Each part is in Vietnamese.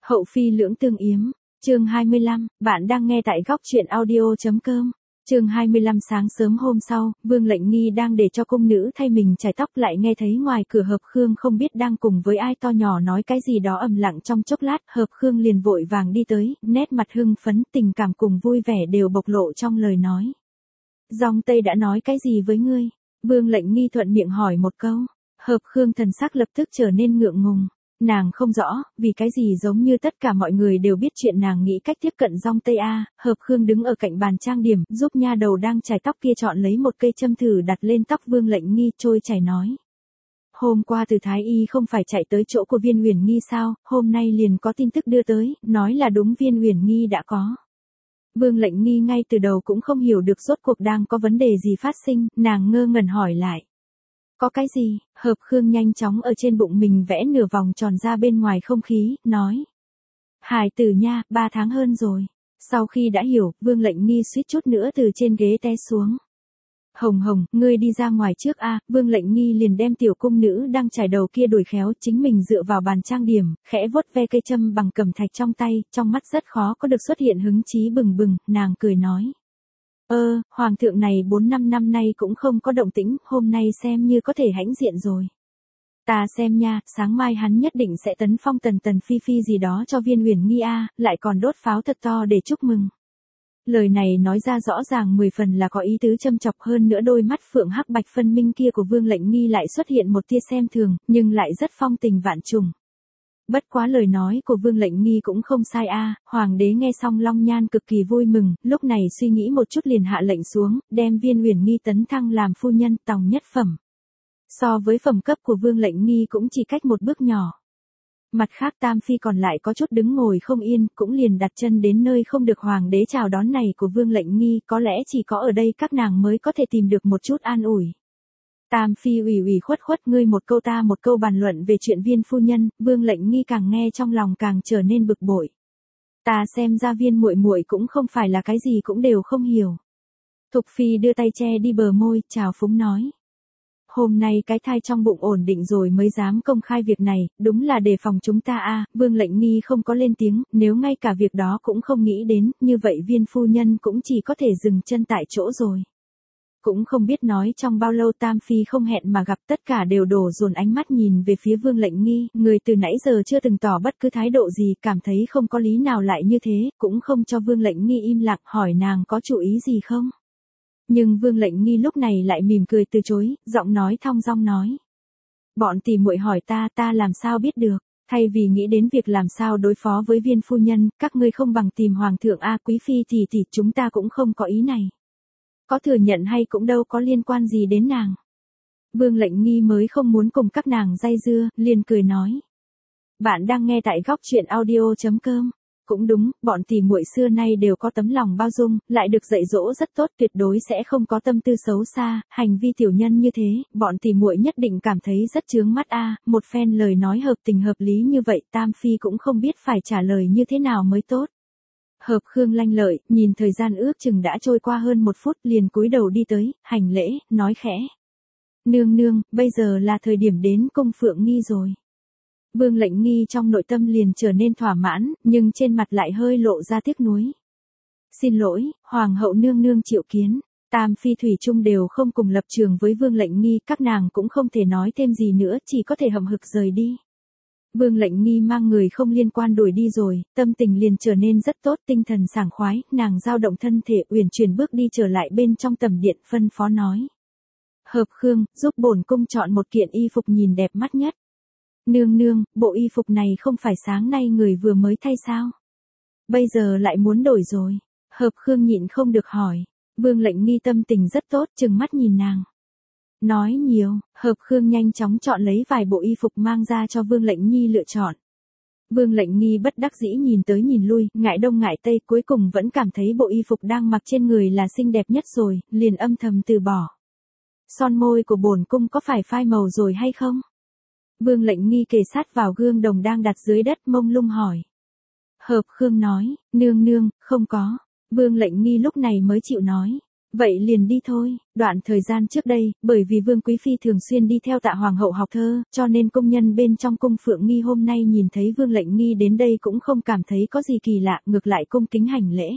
Hậu phi lưỡng tương yếm, chương 25, bạn đang nghe tại góc truyện audio.com. Chương 25 sáng sớm hôm sau, Vương Lệnh Nghi đang để cho cung nữ thay mình chải tóc lại nghe thấy ngoài cửa Hợp Khương không biết đang cùng với ai to nhỏ nói cái gì đó ầm lặng trong chốc lát, Hợp Khương liền vội vàng đi tới, nét mặt hưng phấn, tình cảm cùng vui vẻ đều bộc lộ trong lời nói. Dòng Tây đã nói cái gì với ngươi? Vương Lệnh Nghi thuận miệng hỏi một câu. Hợp Khương thần sắc lập tức trở nên ngượng ngùng. Nàng không rõ, vì cái gì giống như tất cả mọi người đều biết chuyện nàng nghĩ cách tiếp cận Dòng Tây A. Hợp Khương đứng ở cạnh bàn trang điểm, giúp nha đầu đang chải tóc kia chọn lấy một cây châm thử đặt lên tóc Vương Lệnh Nghi, trôi chảy nói. Hôm qua từ Thái Y không phải chạy tới chỗ của Viên Uyển Nghi sao, hôm nay liền có tin tức đưa tới, nói là đúng Viên Uyển Nghi đã có. Vương Lệnh Nghi ngay từ đầu cũng không hiểu được rốt cuộc đang có vấn đề gì phát sinh, nàng ngơ ngẩn hỏi lại. Có cái gì? Hợp Khương nhanh chóng ở trên bụng mình vẽ nửa vòng tròn ra bên ngoài không khí, nói. Hài tử nha, 3 tháng hơn rồi. Sau khi đã hiểu, Vương Lệnh Nghi suýt chút nữa từ trên ghế té xuống. Hồng Hồng, ngươi đi ra ngoài trước a. Vương Lệnh Nghi liền đem tiểu cung nữ đang chải đầu kia đuổi khéo, chính mình dựa vào bàn trang điểm, khẽ vuốt ve cây châm bằng cẩm thạch trong tay, trong mắt rất khó có được xuất hiện hứng chí bừng bừng, nàng cười nói. Hoàng thượng này 4-5 năm nay cũng không có động tĩnh, hôm nay xem như có thể hãnh diện rồi. Ta xem nha, sáng mai hắn nhất định sẽ tấn phong Tần Phi Phi gì đó cho Viên Uyển Nghi a, lại còn đốt pháo thật to để chúc mừng. Lời này nói ra rõ ràng 10 phần là có ý tứ châm chọc, hơn nữa đôi mắt phượng hắc bạch phân minh kia của Vương Lệnh Nghi lại xuất hiện một tia xem thường, nhưng lại rất phong tình vạn trùng. Bất quá lời nói của Vương Lệnh Nghi cũng không sai a. Hoàng đế nghe xong Long Nhan cực kỳ vui mừng, lúc này suy nghĩ một chút liền hạ lệnh xuống, đem Viên Uyển Nghi tấn thăng làm phu nhân tòng nhất phẩm. So với phẩm cấp của Vương Lệnh Nghi cũng chỉ cách một bước nhỏ. Mặt khác Tam Phi còn lại có chút đứng ngồi không yên, cũng liền đặt chân đến nơi không được Hoàng đế chào đón này của Vương Lệnh Nghi, có lẽ chỉ có ở đây các nàng mới có thể tìm được một chút an ủi. Tam Phi ủy khuất ngươi một câu ta một câu bàn luận về chuyện Viên phu nhân, Vương Lệnh Nghi càng nghe trong lòng càng trở nên bực bội. Ta xem ra Viên muội muội cũng không phải là cái gì cũng đều không hiểu. Thục Phi đưa tay che đi bờ môi, chào phúng nói. Hôm nay cái thai trong bụng ổn định rồi mới dám công khai việc này, đúng là đề phòng chúng ta a. Vương Lệnh Nghi không có lên tiếng, nếu ngay cả việc đó cũng không nghĩ đến, như vậy Viên phu nhân cũng chỉ có thể dừng chân tại chỗ rồi. Cũng không biết nói trong bao lâu Tam Phi không hẹn mà gặp, tất cả đều đổ dồn ánh mắt nhìn về phía Vương Lệnh Nghi, người từ nãy giờ chưa từng tỏ bất cứ thái độ gì, cảm thấy không có lý nào lại như thế, cũng không cho Vương Lệnh Nghi im lặng, hỏi nàng có chủ ý gì không. Nhưng Vương Lệnh Nghi lúc này lại mỉm cười từ chối, giọng nói thong dong nói. Bọn tỷ muội hỏi ta làm sao biết được, thay vì nghĩ đến việc làm sao đối phó với Viên phu nhân, các ngươi không bằng tìm Hoàng thượng a. Quý Phi thì chúng ta cũng không có ý này. Có thừa nhận hay cũng đâu có liên quan gì đến nàng. Vương Lệnh Nghi mới không muốn cùng các nàng dây dưa, liền cười nói. Bạn đang nghe tại góc truyện audio.com. Cũng đúng, bọn tỷ muội xưa nay đều có tấm lòng bao dung, lại được dạy dỗ rất tốt, tuyệt đối sẽ không có tâm tư xấu xa, hành vi tiểu nhân như thế, bọn tỷ muội nhất định cảm thấy rất chướng mắt a. Một phen lời nói hợp tình hợp lý như vậy, Tam Phi cũng không biết phải trả lời như thế nào mới tốt. Hợp Khương lanh lợi, nhìn thời gian ước chừng đã trôi qua hơn 1 phút, liền cúi đầu đi tới, hành lễ, nói khẽ. Nương nương, bây giờ là thời điểm đến cung Phượng Nghi rồi. Vương Lệnh Nghi trong nội tâm liền trở nên thỏa mãn, nhưng trên mặt lại hơi lộ ra tiếc nuối. Xin lỗi, Hoàng hậu nương nương triệu kiến. Tam Phi thủy chung đều không cùng lập trường với Vương Lệnh Nghi, các nàng cũng không thể nói thêm gì nữa, chỉ có thể hậm hực rời đi. Vương Lệnh Nghi mang người không liên quan đuổi đi rồi, tâm tình liền trở nên rất tốt, tinh thần sảng khoái, nàng dao động thân thể uyển chuyển bước đi trở lại bên trong tầm điện, phân phó nói. Hợp Khương, giúp bổn cung chọn một kiện y phục nhìn đẹp mắt nhất. Nương nương, bộ y phục này không phải sáng nay người vừa mới thay sao? Bây giờ lại muốn đổi rồi. Hợp Khương nhịn không được hỏi. Vương Lệnh Nghi tâm tình rất tốt, trừng mắt nhìn nàng. Nói nhiều, Hợp Khương nhanh chóng chọn lấy vài bộ y phục mang ra cho Vương Lệnh Nhi lựa chọn. Vương Lệnh Nghi bất đắc dĩ nhìn tới nhìn lui, ngại đông ngại tây, cuối cùng vẫn cảm thấy bộ y phục đang mặc trên người là xinh đẹp nhất rồi, liền âm thầm từ bỏ. Son môi của bổn cung có phải phai màu rồi hay không? Vương Lệnh Nghi kề sát vào gương đồng đang đặt dưới đất, mông lung hỏi. Hợp Khương nói, nương nương, không có. Vương Lệnh Nghi lúc này mới chịu nói. Vậy liền đi thôi, đoạn thời gian trước đây, bởi vì Vương Quý Phi thường xuyên đi theo Tạ Hoàng hậu học thơ, cho nên công nhân bên trong cung Phượng Nghi hôm nay nhìn thấy Vương Lệnh Nghi đến đây cũng không cảm thấy có gì kỳ lạ, ngược lại cung kính hành lễ.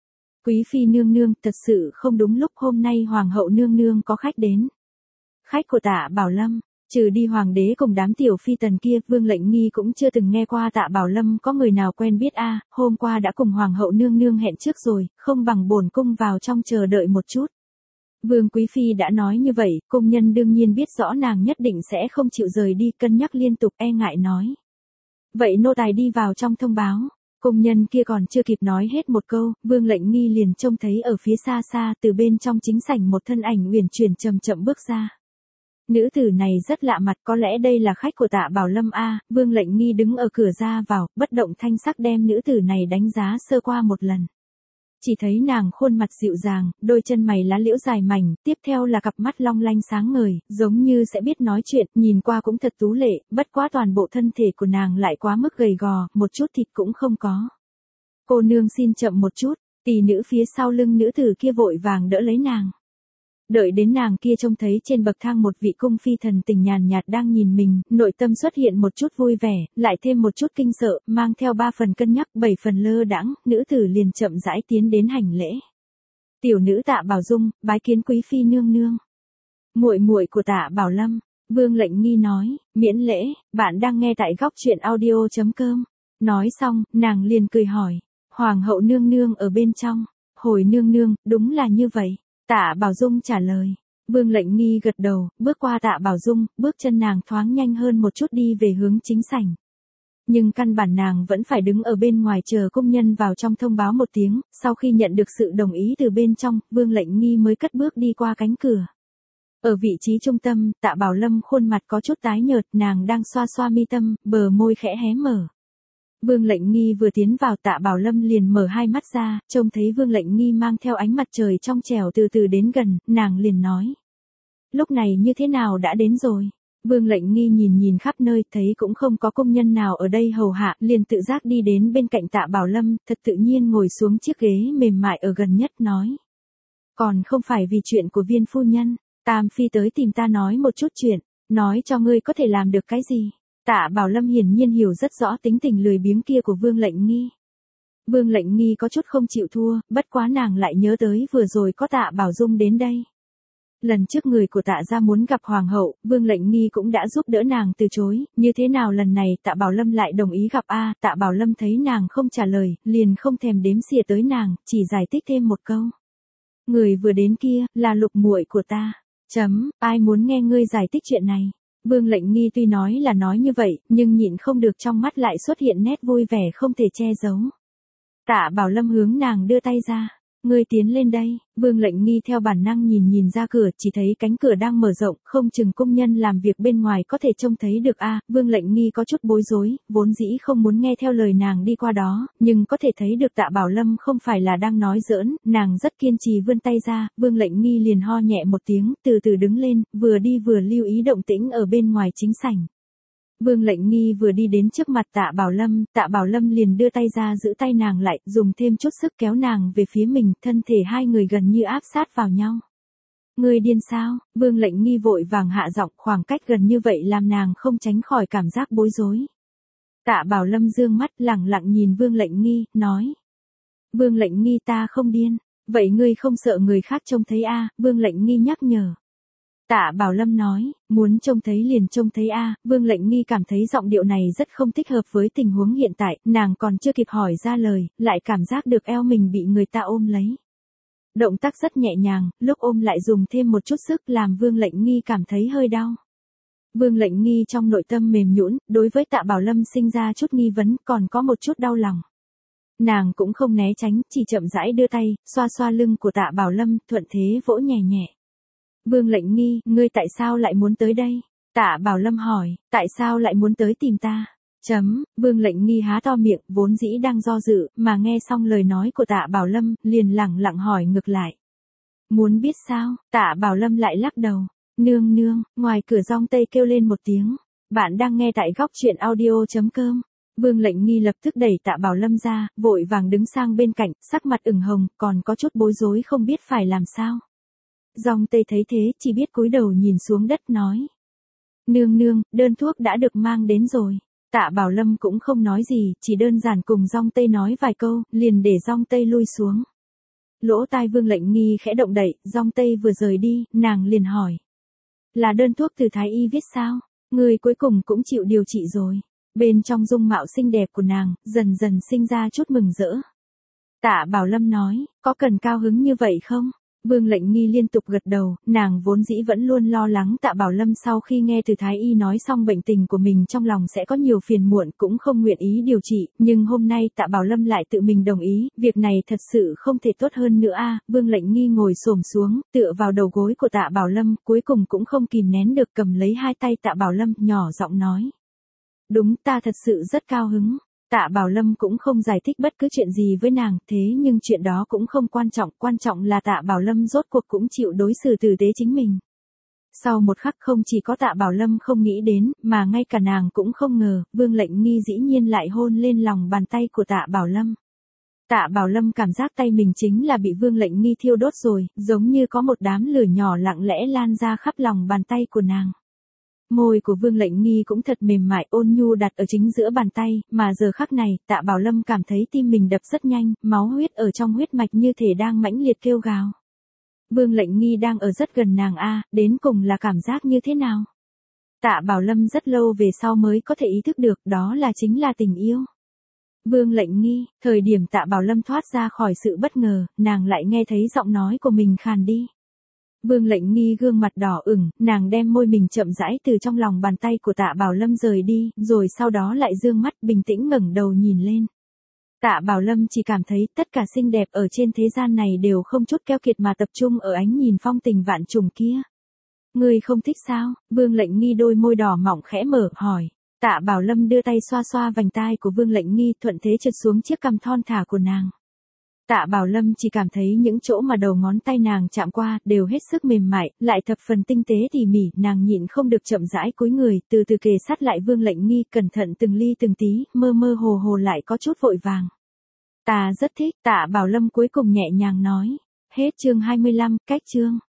Quý Phi nương nương, thật sự không đúng lúc hôm nay Hoàng hậu nương nương có khách đến. Khách của Tạ Bảo Lâm, trừ đi Hoàng đế cùng đám tiểu phi tần kia, Vương Lệnh Nghi cũng chưa từng nghe qua Tạ Bảo Lâm có người nào quen biết hôm qua đã cùng Hoàng hậu nương nương hẹn trước rồi, không bằng bổn cung vào trong chờ đợi một chút. Vương Quý Phi đã nói như vậy, công nhân đương nhiên biết rõ nàng nhất định sẽ không chịu rời đi, cân nhắc liên tục e ngại nói. Vậy nô tài đi vào trong thông báo. Công nhân kia còn chưa kịp nói hết một câu, Vương Lệnh Nghi liền trông thấy ở phía xa xa từ bên trong chính sảnh một thân ảnh uyển chuyển chậm chậm bước ra. Nữ tử này rất lạ mặt, có lẽ đây là khách của Tạ Bảo Lâm Vương Lệnh Nghi đứng ở cửa ra vào, bất động thanh sắc đem nữ tử này đánh giá sơ qua một lần. Chỉ thấy nàng khuôn mặt dịu dàng, đôi chân mày lá liễu dài mảnh, tiếp theo là cặp mắt long lanh sáng ngời, giống như sẽ biết nói chuyện, nhìn qua cũng thật tú lệ, bất quá toàn bộ thân thể của nàng lại quá mức gầy gò, một chút thịt cũng không có. Cô nương xin chậm một chút, tỷ nữ phía sau lưng nữ tử kia vội vàng đỡ lấy nàng. Đợi đến nàng kia trông thấy trên bậc thang một vị cung phi thần tình nhàn nhạt đang nhìn mình, nội tâm xuất hiện một chút vui vẻ, lại thêm một chút kinh sợ, mang theo 3 phần cân nhắc 7 phần lơ đãng, nữ tử liền chậm rãi tiến đến hành lễ. Tiểu nữ Tạ Bảo Dung, bái kiến Quý Phi nương nương. Muội muội của Tạ Bảo Lâm, Vương Lệnh Nghi nói, miễn lễ, bạn đang nghe tại góc truyện audio.com. Nói xong, nàng liền cười hỏi, Hoàng hậu nương nương ở bên trong, hồi nương nương, đúng là như vậy. Tạ Bảo Dung trả lời. Vương Lệnh Nghi gật đầu, bước qua Tạ Bảo Dung, bước chân nàng thoáng nhanh hơn một chút đi về hướng chính sảnh. Nhưng căn bản nàng vẫn phải đứng ở bên ngoài chờ công nhân vào trong thông báo một tiếng, sau khi nhận được sự đồng ý từ bên trong, Vương Lệnh Nghi mới cất bước đi qua cánh cửa. Ở vị trí trung tâm, Tạ Bảo Lâm khuôn mặt có chút tái nhợt, nàng đang xoa xoa mi tâm, bờ môi khẽ hé mở. Vương Lệnh Nghi vừa tiến vào, Tạ Bảo Lâm liền mở hai mắt ra, trông thấy Vương Lệnh Nghi mang theo ánh mặt trời trong trẻo từ từ đến gần, nàng liền nói. Lúc này như thế nào đã đến rồi? Vương Lệnh Nghi nhìn khắp nơi, thấy cũng không có công nhân nào ở đây hầu hạ, liền tự giác đi đến bên cạnh Tạ Bảo Lâm, thật tự nhiên ngồi xuống chiếc ghế mềm mại ở gần nhất nói. Còn không phải vì chuyện của Viên phu nhân, Tam Phi tới tìm ta nói một chút chuyện, nói cho ngươi có thể làm được cái gì. Tạ Bảo Lâm hiển nhiên hiểu rất rõ tính tình lười biếng kia của Vương Lệnh Nghi. Vương Lệnh Nghi có chút không chịu thua, bất quá nàng lại nhớ tới vừa rồi có Tạ Bảo Dung đến đây. Lần trước người của Tạ gia muốn gặp Hoàng hậu, Vương Lệnh Nghi cũng đã giúp đỡ nàng từ chối, như thế nào lần này Tạ Bảo Lâm lại đồng ý gặp Tạ Bảo Lâm thấy nàng không trả lời, liền không thèm đếm xỉa tới nàng, chỉ giải thích thêm một câu. Người vừa đến kia, là Lục muội của ta. Ai muốn nghe ngươi giải thích chuyện này? Vương Lệnh Nghi tuy nói là nói như vậy, nhưng nhịn không được trong mắt lại xuất hiện nét vui vẻ không thể che giấu. Tạ Bảo Lâm hướng nàng đưa tay ra. Ngươi tiến lên đây. Vương Lệnh Nghi theo bản năng nhìn ra cửa, chỉ thấy cánh cửa đang mở rộng, không chừng công nhân làm việc bên ngoài có thể trông thấy được Vương Lệnh Nghi có chút bối rối, vốn dĩ không muốn nghe theo lời nàng đi qua đó, nhưng có thể thấy được Tạ Bảo Lâm không phải là đang nói giỡn, nàng rất kiên trì vươn tay ra, Vương Lệnh Nghi liền ho nhẹ một tiếng, từ từ đứng lên, vừa đi vừa lưu ý động tĩnh ở bên ngoài chính sảnh. Vương Lệnh Nghi vừa đi đến trước mặt Tạ Bảo Lâm liền đưa tay ra giữ tay nàng lại, dùng thêm chút sức kéo nàng về phía mình, thân thể hai người gần như áp sát vào nhau. Ngươi điên sao? Vương Lệnh Nghi vội vàng hạ giọng, khoảng cách gần như vậy làm nàng không tránh khỏi cảm giác bối rối. Tạ Bảo Lâm dương mắt lẳng lặng nhìn Vương Lệnh Nghi, nói. Vương Lệnh Nghi ta không điên, vậy ngươi không sợ người khác trông thấy Vương Lệnh Nghi nhắc nhở. Tạ Bảo Lâm nói, muốn trông thấy liền trông thấy Vương Lệnh Nghi cảm thấy giọng điệu này rất không thích hợp với tình huống hiện tại, nàng còn chưa kịp hỏi ra lời, lại cảm giác được eo mình bị người ta ôm lấy. Động tác rất nhẹ nhàng, lúc ôm lại dùng thêm một chút sức làm Vương Lệnh Nghi cảm thấy hơi đau. Vương Lệnh Nghi trong nội tâm mềm nhũn, đối với Tạ Bảo Lâm sinh ra chút nghi vấn, còn có một chút đau lòng. Nàng cũng không né tránh, chỉ chậm rãi đưa tay, xoa xoa lưng của Tạ Bảo Lâm, thuận thế vỗ nhẹ nhẹ. Vương Lệnh Nghi, ngươi tại sao lại muốn tới đây? Tạ Bảo Lâm hỏi, tại sao lại muốn tới tìm ta? Vương Lệnh Nghi há to miệng, vốn dĩ đang do dự, mà nghe xong lời nói của Tạ Bảo Lâm, liền lẳng lặng hỏi ngược lại. Muốn biết sao? Tạ Bảo Lâm lại lắc đầu. Nương nương, ngoài cửa giong tây kêu lên một tiếng. Bạn đang nghe tại góc truyện audio.com. Vương Lệnh Nghi lập tức đẩy Tạ Bảo Lâm ra, vội vàng đứng sang bên cạnh, sắc mặt ửng hồng, còn có chút bối rối không biết phải làm sao. Dòng Tây thấy thế chỉ biết cúi đầu nhìn xuống đất nói. Nương nương, đơn thuốc đã được mang đến rồi. Tạ Bảo Lâm cũng không nói gì, chỉ đơn giản cùng Dòng Tây nói vài câu, liền để Dòng Tây lui xuống. Lỗ tai Vương Lệnh Nghi khẽ động đậy, Dòng Tây vừa rời đi, nàng liền hỏi. Là đơn thuốc từ Thái Y viết sao? Người cuối cùng cũng chịu điều trị rồi. Bên trong dung mạo xinh đẹp của nàng, dần dần sinh ra chút mừng rỡ. Tạ Bảo Lâm nói, có cần cao hứng như vậy không? Vương Lệnh Nghi liên tục gật đầu, nàng vốn dĩ vẫn luôn lo lắng Tạ Bảo Lâm sau khi nghe từ Thái Y nói xong bệnh tình của mình trong lòng sẽ có nhiều phiền muộn cũng không nguyện ý điều trị, nhưng hôm nay Tạ Bảo Lâm lại tự mình đồng ý, việc này thật sự không thể tốt hơn nữa a. Vương Lệnh Nghi ngồi xổm xuống, tựa vào đầu gối của Tạ Bảo Lâm, cuối cùng cũng không kìm nén được cầm lấy hai tay Tạ Bảo Lâm, nhỏ giọng nói. Đúng, ta thật sự rất cao hứng. Tạ Bảo Lâm cũng không giải thích bất cứ chuyện gì với nàng, thế nhưng chuyện đó cũng không quan trọng là Tạ Bảo Lâm rốt cuộc cũng chịu đối xử tử tế chính mình. Sau một khắc không chỉ có Tạ Bảo Lâm không nghĩ đến, mà ngay cả nàng cũng không ngờ, Vương Lệnh Nghi dĩ nhiên lại hôn lên lòng bàn tay của Tạ Bảo Lâm. Tạ Bảo Lâm cảm giác tay mình chính là bị Vương Lệnh Nghi thiêu đốt rồi, giống như có một đám lửa nhỏ lặng lẽ lan ra khắp lòng bàn tay của nàng. Môi của Vương Lệnh Nghi cũng thật mềm mại ôn nhu đặt ở chính giữa bàn tay, mà giờ khắc này, Tạ Bảo Lâm cảm thấy tim mình đập rất nhanh, máu huyết ở trong huyết mạch như thể đang mãnh liệt kêu gào. Vương Lệnh Nghi đang ở rất gần nàng a, đến cùng là cảm giác như thế nào? Tạ Bảo Lâm rất lâu về sau mới có thể ý thức được, đó là chính là tình yêu. Vương Lệnh Nghi, thời điểm Tạ Bảo Lâm thoát ra khỏi sự bất ngờ, nàng lại nghe thấy giọng nói của mình khàn đi. Vương Lệnh Nghi gương mặt đỏ ửng, nàng đem môi mình chậm rãi từ trong lòng bàn tay của Tạ Bảo Lâm rời đi, rồi sau đó lại dương mắt bình tĩnh ngẩng đầu nhìn lên. Tạ Bảo Lâm chỉ cảm thấy tất cả xinh đẹp ở trên thế gian này đều không chút keo kiệt mà tập trung ở ánh nhìn phong tình vạn trùng kia. Ngươi không thích sao? Vương Lệnh Nghi đôi môi đỏ mỏng khẽ mở, hỏi. Tạ Bảo Lâm đưa tay xoa xoa vành tai của Vương Lệnh Nghi, thuận thế trượt xuống chiếc cằm thon thả của nàng. Tạ Bảo Lâm chỉ cảm thấy những chỗ mà đầu ngón tay nàng chạm qua đều hết sức mềm mại, lại thập phần tinh tế tỉ mỉ, nàng nhịn không được chậm rãi cúi người, từ từ kề sát lại Vương Lệnh Nghi, cẩn thận từng ly từng tí, mơ mơ hồ hồ lại có chút vội vàng. Ta rất thích, Tạ Bảo Lâm cuối cùng nhẹ nhàng nói. Hết chương 25, cách chương.